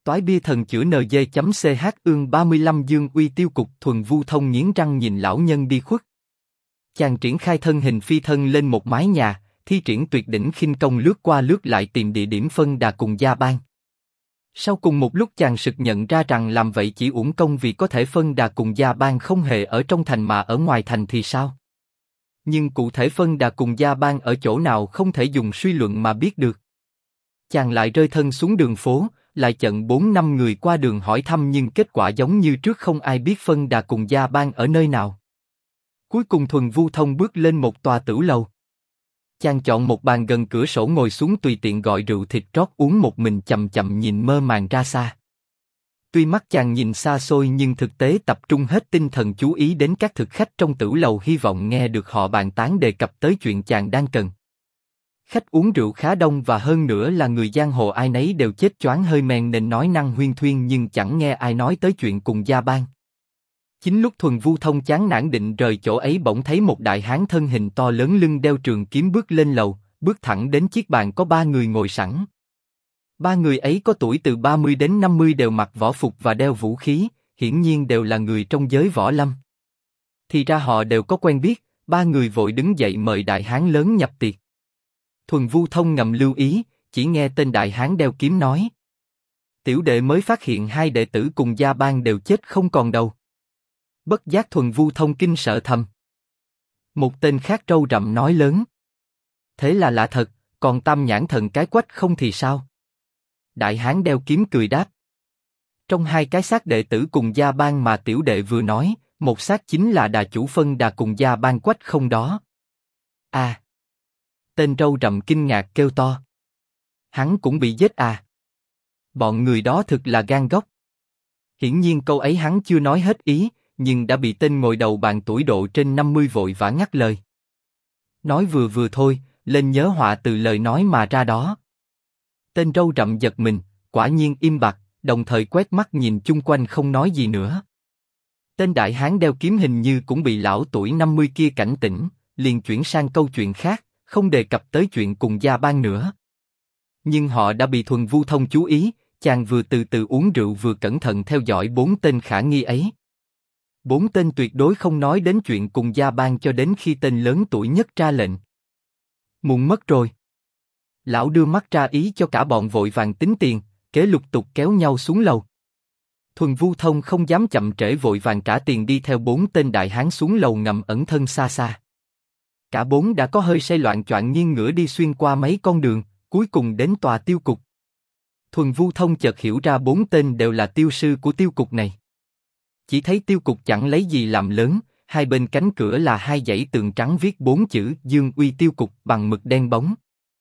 Toái bia thần chữa NG.ch ương 35 Dương Uy Tiêu Cục. Thuần Vu Thông nghiến răng nhìn lão nhân đi khuất. Chàng triển khai thân hình phi thân lên một mái nhà, thi triển tuyệt đỉnh khinh công lướt qua lướt lại tìm địa điểm phân đà cùng gia bang. Sau cùng một lúc chàng sực nhận ra rằng làm vậy chỉ uổng công, vì có thể phân đà cùng gia bang không hề ở trong thành mà ở ngoài thành thì sao? Nhưng cụ thể phân đà cùng gia bang ở chỗ nào không thể dùng suy luận mà biết được. Chàng lại rơi thân xuống đường phố, lại chận 4-5 người qua đường hỏi thăm, nhưng kết quả giống như trước, không ai biết phân đà cùng gia bang ở nơi nào. Cuối cùng Thuần Vu Thông bước lên một tòa tửu lầu. Chàng chọn một bàn gần cửa sổ ngồi xuống, tùy tiện gọi rượu thịt rót uống một mình, chậm chậm nhìn mơ màng ra xa. Tuy mắt chàng nhìn xa xôi nhưng thực tế tập trung hết tinh thần chú ý đến các thực khách trong tửu lầu, hy vọng nghe được họ bàn tán đề cập tới chuyện chàng đang cần. Khách uống rượu khá đông và hơn nữa là người giang hồ, ai nấy đều chết choáng hơi men nên nói năng huyên thuyên, nhưng chẳng nghe ai nói tới chuyện cùng gia bang. Chính lúc Thuần Vu Thông chán nản định rời chỗ ấy, bỗng thấy một đại hán thân hình to lớn lưng đeo trường kiếm bước lên lầu, bước thẳng đến chiếc bàn có 3 người ngồi sẵn. 3 người ấy có tuổi từ 30 đến 50, đều mặc võ phục và đeo vũ khí, hiển nhiên đều là người trong giới võ lâm. Thì ra họ đều có quen biết. 3 người vội đứng dậy mời đại hán lớn nhập tiệc. Thuần Vu Thông ngầm lưu ý, chỉ nghe tên đại hán đeo kiếm nói: tiểu đệ mới phát hiện 2 đệ tử cùng gia bang đều chết không còn đâu. Bất giác Thuần Vu Thông kinh sợ thầm. Một tên khác râu rậm nói lớn: thế là lạ thật, còn Tam Nhãn Thần cái quách không thì sao? Đại hán đeo kiếm cười đáp: trong 2 cái xác đệ tử cùng gia bang mà tiểu đệ vừa nói, một xác chính là đà chủ phân đà cùng gia bang quách không đó. À! Tên râu rậm kinh ngạc kêu to: hắn cũng bị giết à? Bọn người đó thực là gan góc. Hiển nhiên câu ấy hắn chưa nói hết ý, nhưng đã bị tên ngồi đầu bàn tuổi độ trên 50 vội vã ngắt lời. Nói vừa thôi, lên nhớ họa từ lời nói mà ra đó. Tên râu rậm giật mình, quả nhiên im bặt, đồng thời quét mắt nhìn chung quanh không nói gì nữa. Tên đại hán đeo kiếm hình như cũng bị lão tuổi 50 kia cảnh tỉnh, liền chuyển sang câu chuyện khác, không đề cập tới chuyện cùng gia bang nữa. Nhưng họ đã bị Thuần Vu Thông chú ý, chàng vừa từ từ uống rượu vừa cẩn thận theo dõi 4 tên khả nghi ấy. 4 tên tuyệt đối không nói đến chuyện cùng gia bang cho đến khi tên lớn tuổi nhất ra lệnh. Muộn mất rồi. Lão đưa mắt ra ý cho cả bọn vội vàng tính tiền, kế lục tục kéo nhau xuống lầu. Thuần Vu Thông không dám chậm trễ, vội vàng trả tiền đi theo 4 tên đại hán xuống lầu ngầm ẩn thân xa xa. Cả 4 đã có hơi say loạn choạng nghiêng ngửa đi xuyên qua mấy con đường, cuối cùng đến tòa tiêu cục. Thuần Vu Thông chợt hiểu ra 4 tên đều là tiêu sư của tiêu cục này. Chỉ thấy tiêu cục chẳng lấy gì làm lớn, 2 bên cánh cửa là 2 dãy tường trắng viết 4 chữ Dương Uy Tiêu Cục bằng mực đen bóng.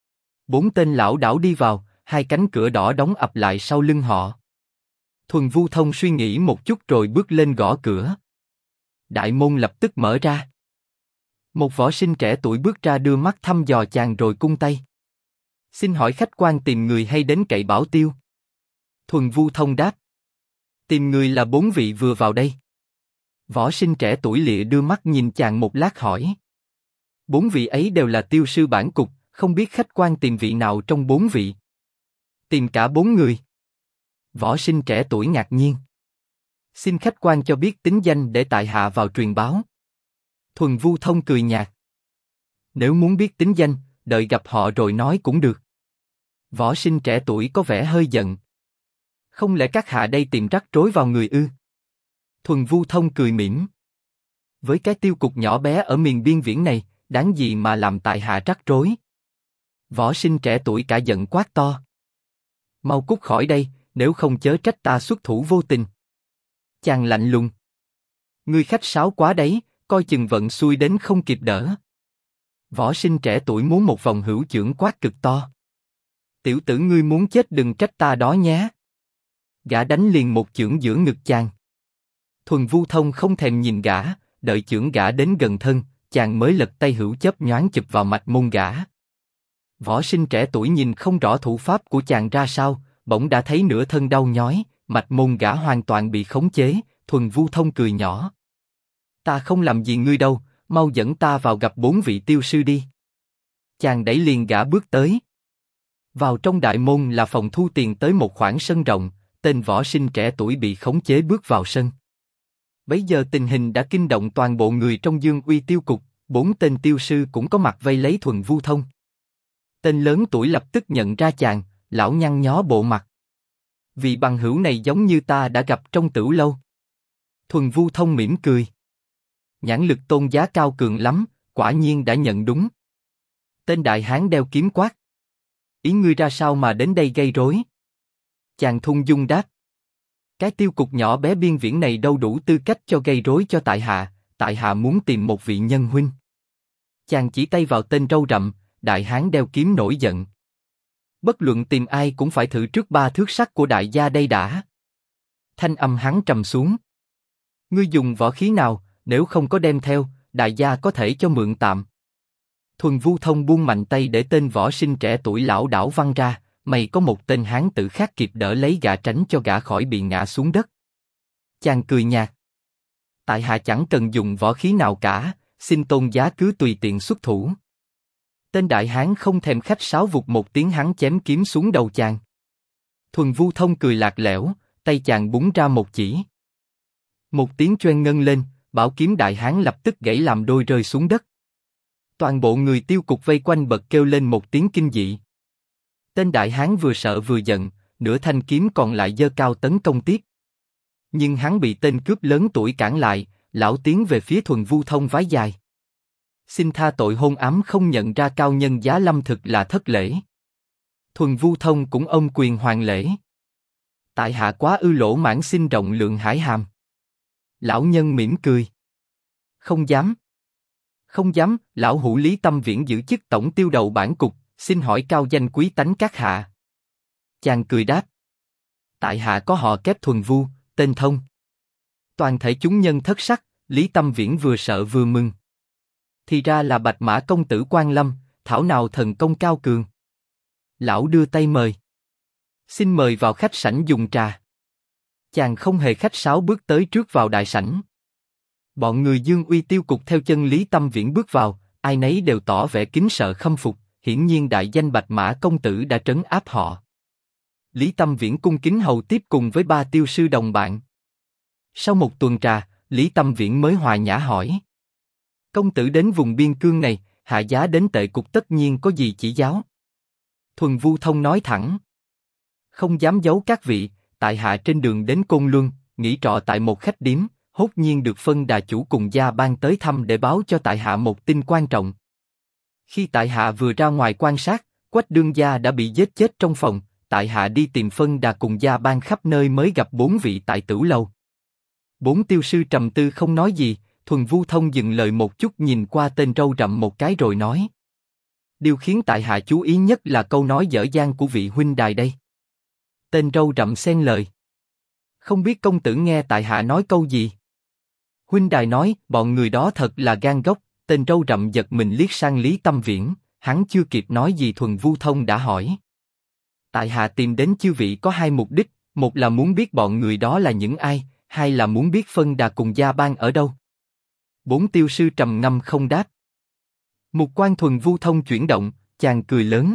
4 tên lão đảo đi vào, 2 cánh cửa đỏ đóng ập lại sau lưng họ. Thuần Vu Thông suy nghĩ một chút rồi bước lên gõ cửa. Đại môn lập tức mở ra. Một võ sinh trẻ tuổi bước ra đưa mắt thăm dò chàng rồi cung tay. Xin hỏi khách quan tìm người hay đến cậy bảo tiêu? Thuần Vu Thông đáp. Tìm người là 4 vị vừa vào đây. Võ sinh trẻ tuổi lịa đưa mắt nhìn chàng một lát hỏi. 4 vị ấy đều là tiêu sư bản cục, không biết khách quan tìm vị nào trong 4 vị? Tìm cả 4 người. Võ sinh trẻ tuổi ngạc nhiên. Xin khách quan cho biết tính danh để tại hạ vào truyền báo. Thuần Vu Thông cười nhạt. Nếu muốn biết tính danh, đợi gặp họ rồi nói cũng được. Võ sinh trẻ tuổi có vẻ hơi giận. Không lẽ các hạ đây tìm rắc rối vào người ư? Thuần Vu Thông cười mỉm. Với cái tiêu cục nhỏ bé ở miền biên viễn này, đáng gì mà làm tại hạ rắc rối? Võ sinh trẻ tuổi cả giận quát to. Mau cút khỏi đây, nếu không chớ trách ta xuất thủ vô tình. Chàng lạnh lùng. Ngươi khách sáo quá đấy, coi chừng vận xui đến không kịp đỡ. Võ sinh trẻ tuổi muốn một vòng hữu chưởng quát cực to. Tiểu tử ngươi muốn chết đừng trách ta đó nhé. Gã đánh liền một chưởng giữa ngực chàng. Thuần Vu Thông không thèm nhìn gã, đợi chưởng gã đến gần thân, chàng mới lật tay hữu chớp nhoáng chụp vào mạch môn gã. Võ sinh trẻ tuổi nhìn không rõ thủ pháp của chàng ra sao, bỗng đã thấy nửa thân đau nhói, mạch môn gã hoàn toàn bị khống chế. Thuần Vu Thông cười nhỏ. Ta không làm gì ngươi đâu, mau dẫn ta vào gặp 4 vị tiêu sư đi. Chàng đẩy liền gã bước tới. Vào trong đại môn là phòng thu tiền tới một khoảng sân rộng, tên võ sinh trẻ tuổi bị khống chế bước vào sân. Bấy giờ tình hình đã kinh động toàn bộ người trong Dương Uy tiêu cục, 4 tên tiêu sư cũng có mặt vây lấy Thuần Vu Thông. Tên lớn tuổi lập tức nhận ra chàng, lão nhăn nhó bộ mặt. Vị bằng hữu này giống như ta đã gặp trong Tửu Lâu. Thuần Vu Thông mỉm cười. Nhãn lực Tôn Giá cao cường lắm, quả nhiên đã nhận đúng. Tên đại hán đeo kiếm quát. Ý ngươi ra sao mà đến đây gây rối? Chàng thung dung đáp. Cái tiêu cục nhỏ bé biên viễn này đâu đủ tư cách cho gây rối cho tại hạ muốn tìm một vị nhân huynh. Chàng chỉ tay vào tên râu rậm, đại hán đeo kiếm nổi giận. Bất luận tìm ai cũng phải thử trước 3 thước sắt của đại gia đây đã. Thanh âm hắn trầm xuống. Ngươi dùng võ khí nào, nếu không có đem theo, đại gia có thể cho mượn tạm. Thuần Vu Thông buông mạnh tay để tên võ sinh trẻ tuổi lão đảo văng ra, mày có một tên hán tử khác kịp đỡ lấy gã tránh cho gã khỏi bị ngã xuống đất. Chàng cười nhạt. Tại hạ chẳng cần dùng võ khí nào cả, xin Tôn Giá cứ tùy tiện xuất thủ. Tên đại hán không thèm khách sáo vụt một tiếng hắn chém kiếm xuống đầu chàng. Thuần Vu Thông cười lạc lẽo, tay chàng búng ra một chỉ. Một tiếng choeng ngân lên, bảo kiếm đại hán lập tức gãy làm đôi rơi xuống đất. Toàn bộ người tiêu cục vây quanh bật kêu lên một tiếng kinh dị. Tên đại hán vừa sợ vừa giận, nửa thanh kiếm còn lại giơ cao tấn công tiếp. Nhưng hắn bị tên cướp lớn tuổi cản lại, lão tiến về phía Thuần Vu Thông vái dài. Xin tha tội hôn ám không nhận ra cao nhân giá lâm thực là thất lễ. Thuần Vu Thông cũng ôm quyền hoàn lễ. Tại hạ quá ư lỗ mãn xin rộng lượng hải hàm. Lão nhân mỉm cười. Không dám. Không dám, lão hữu Lý Tâm Viễn giữ chức tổng tiêu đầu bản cục, xin hỏi cao danh quý tánh các hạ. Chàng cười đáp. Tại hạ có họ kép Thuần Vu, tên Thông. Toàn thể chúng nhân thất sắc, Lý Tâm Viễn vừa sợ vừa mừng. Thì ra là Bạch Mã công tử Quan Lâm, thảo nào thần công cao cường. Lão đưa tay mời. Xin mời vào khách sảnh dùng trà. Chàng không hề khách sáo bước tới trước vào đại sảnh. Bọn người Dương Uy tiêu cục theo chân Lý Tâm Viễn bước vào, ai nấy đều tỏ vẻ kính sợ khâm phục, hiển nhiên đại danh Bạch Mã công tử đã trấn áp họ. Lý Tâm Viễn cung kính hầu tiếp cùng với 3 tiêu sư đồng bạn. Sau một tuần trà, Lý Tâm Viễn mới hòa nhã hỏi. Công tử đến vùng biên cương này, hạ giá đến Tệ cục tất nhiên có gì chỉ giáo. Thuần Vu Thông nói thẳng. Không dám giấu các vị, tại hạ trên đường đến Côn Luân, nghỉ trọ tại một khách điếm, hốt nhiên được phân đà chủ cùng gia ban tới thăm để báo cho tại hạ một tin quan trọng. Khi tại hạ vừa ra ngoài quan sát, Quách đương gia đã bị giết chết trong phòng, tại hạ đi tìm phân đà cùng gia ban khắp nơi mới gặp 4 vị tại Tửu Lâu. 4 tiêu sư trầm tư không nói gì, Thuần Vu Thông dừng lời một chút nhìn qua tên râu rậm một cái rồi nói. Điều khiến tại hạ chú ý nhất là câu nói dở dang của vị huynh đài đây. Tên râu rậm xen lời. Không biết công tử nghe tại hạ nói câu gì? Huynh đài nói, bọn người đó thật là gan góc. Tên râu rậm giật mình liếc sang Lý Tâm Viễn, hắn chưa kịp nói gì Thuần Vu Thông đã hỏi. Tại hạ tìm đến chư vị có 2 mục đích, một là muốn biết bọn người đó là những ai, hai là muốn biết phân đà cùng gia ban ở đâu. 4 tiêu sư trầm ngâm không đáp. Mục quan Thuần Vu Thông chuyển động, chàng cười lớn.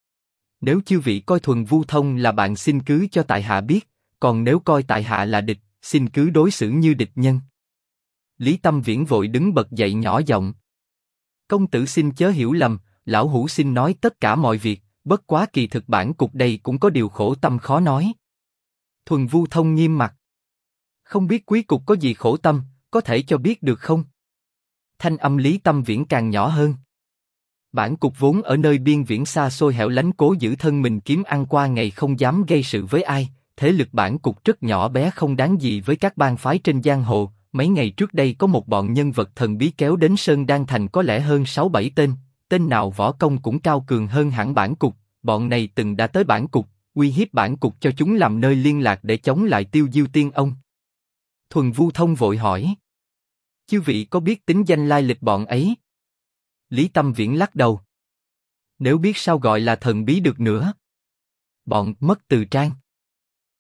Nếu chư vị coi Thuần Vu Thông là bạn xin cứ cho tại hạ biết, còn nếu coi tại hạ là địch, xin cứ đối xử như địch nhân. Lý Tâm Viễn vội đứng bật dậy nhỏ giọng. Công tử xin chớ hiểu lầm, lão hữu xin nói tất cả mọi việc, bất quá kỳ thực bản cục đây cũng có điều khổ tâm khó nói. Thuần Vu Thông nghiêm mặt. Không biết quý cục có gì khổ tâm, có thể cho biết được không? Thanh âm Lý Tâm Viễn càng nhỏ hơn. Bản cục vốn ở nơi biên viễn xa xôi hẻo lánh cố giữ thân mình kiếm ăn qua ngày không dám gây sự với ai, thế lực bản cục rất nhỏ bé không đáng gì với các bang phái trên giang hồ. Mấy ngày trước đây có một bọn nhân vật thần bí kéo đến Sơn Đan Thành có lẽ hơn 6-7 tên, tên nào võ công cũng cao cường hơn hẳn bản cục, bọn này từng đã tới bản cục, uy hiếp bản cục cho chúng làm nơi liên lạc để chống lại Tiêu Diêu Tiên ông. Thuần Vu Thông vội hỏi. Chư vị có biết tính danh lai lịch bọn ấy? Lý Tâm Viễn lắc đầu. Nếu biết sao gọi là thần bí được nữa? Bọn Mất Từ Trang.